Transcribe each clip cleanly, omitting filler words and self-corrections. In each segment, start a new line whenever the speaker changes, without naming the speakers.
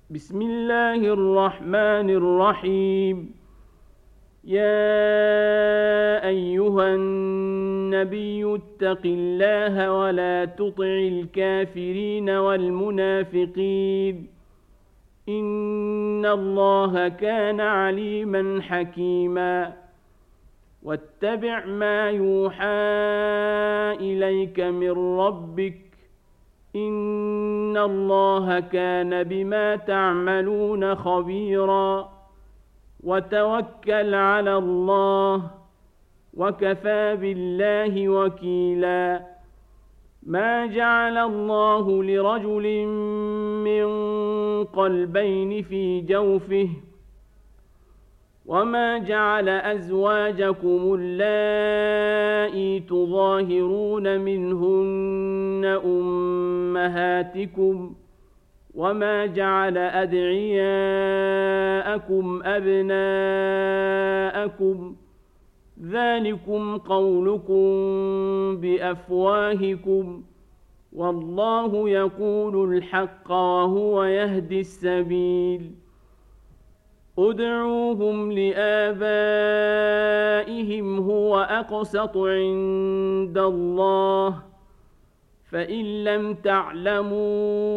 بسم الله الرحمن الرحيم. يا أيها النبي اتق الله ولا تطع الكافرين والمنافقين، إن الله كان عليما حكيما. واتبع ما يوحى إليك من ربك، إن الله كان بما تعملون خبيرا. وتوكل على الله، وكفى بالله وكيلا. ما جعل الله لرجل من قلبين في جوفه، وما جعل أزواجكم اللائي تظاهرون منهن أمهاتكم، وما جعل أدعياءكم أبناءكم، ذلكم قولكم بأفواهكم، والله يقول الحق وهو يهدي السبيل. ادعوهم لآبائهم هو أقسط عند الله، فإن لم تعلموا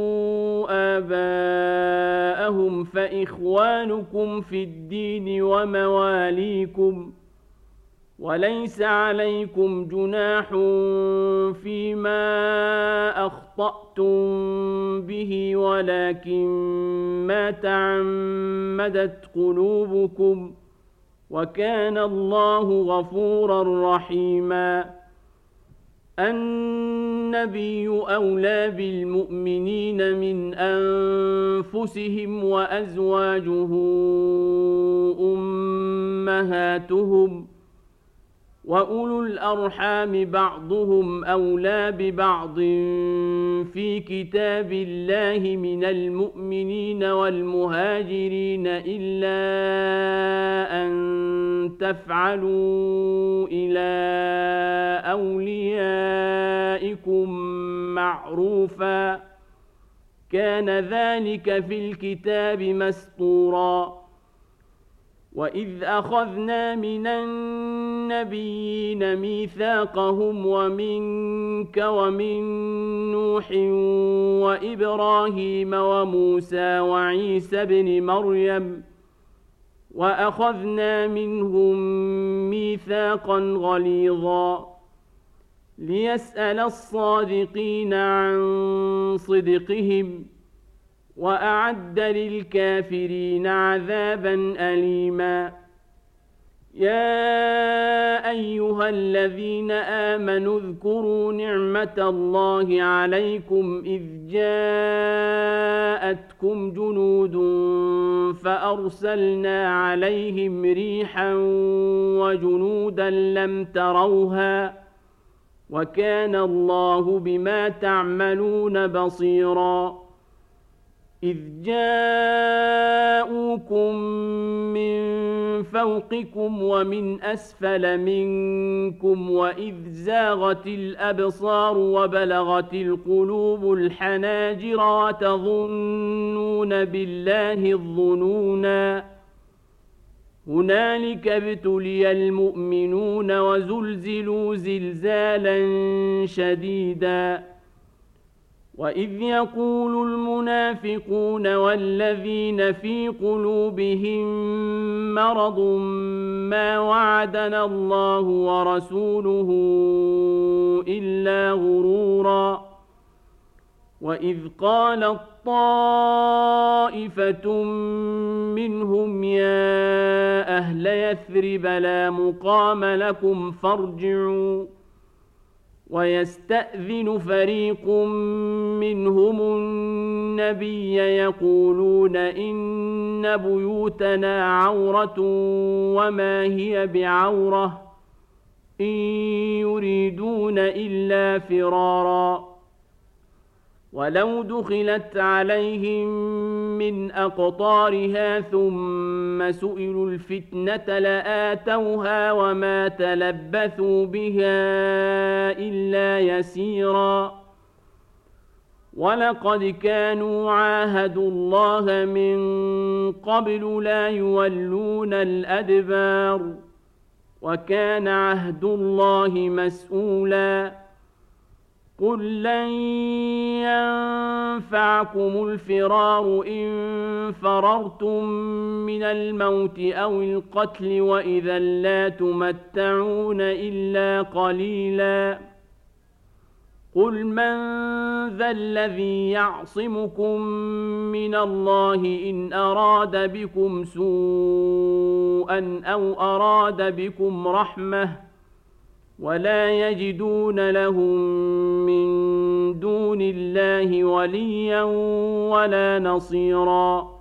آباءهم فإخوانكم في الدين ومواليكم، وليس عليكم جناح فيما أخطأتم به، ولكن ما تعمدت قلوبكم، وكان الله غفورا رحيما. النبي أولى بالمؤمنين من أنفسهم، وأزواجه أمهاتهم، وأولو الأرحام بعضهم أولى ببعض في كتاب الله من المؤمنين والمهاجرين، إلا أن تفعلوا إلى أوليائكم معروفا، كان ذلك في الكتاب مسطورا. وإذ أخذنا من النبيين ميثاقهم ومنك ومن نوح وإبراهيم وموسى وعيسى ابن مريم، وأخذنا منهم ميثاقا غليظا، ليسأل الصادقين عن صدقهم، وأعد للكافرين عذابا أليما. يا أيها الذين آمنوا اذكروا نعمة الله عليكم إذ جاءتكم جنود فأرسلنا عليهم ريحا وجنودا لم تروها، وكان الله بما تعملون بصيرا. إذ جاءوكم من فوقكم ومن أسفل منكم، وإذ زاغت الأبصار وبلغت القلوب الحناجر، وتظنون بالله الظنونا. هنالك ابتلي المؤمنون وزلزلوا زلزالا شديدا. وإذ يقول المنافقون والذين في قلوبهم مرض ما وعدنا الله ورسوله إلا غرورا. وإذ قالت طائفة منهم يا أهل يثرب لا مقام لكم فارجعوا، ويستأذن فريق منهم النبي يقولون إن بيوتنا عورة وما هي بعورة، إن يريدون إلا فرارا. ولو دخلت عليهم من أقطارها ثم سئلوا الفتنة لآتوها وما تلبثوا بها إلا يسيرا. ولقد كانوا عاهدوا الله من قبل لا يولون الأدبار وكان عهد الله مسؤولا قل لن ينفعكم الفرار إن فررتم من الموت أو القتل وإذا لا تمتعون إلا قليلا قل من ذا الذي يعصمكم من الله إن أراد بكم سوءا أو أراد بكم رحمة ولا يجدون لهم من دون الله وليا ولا نصيرا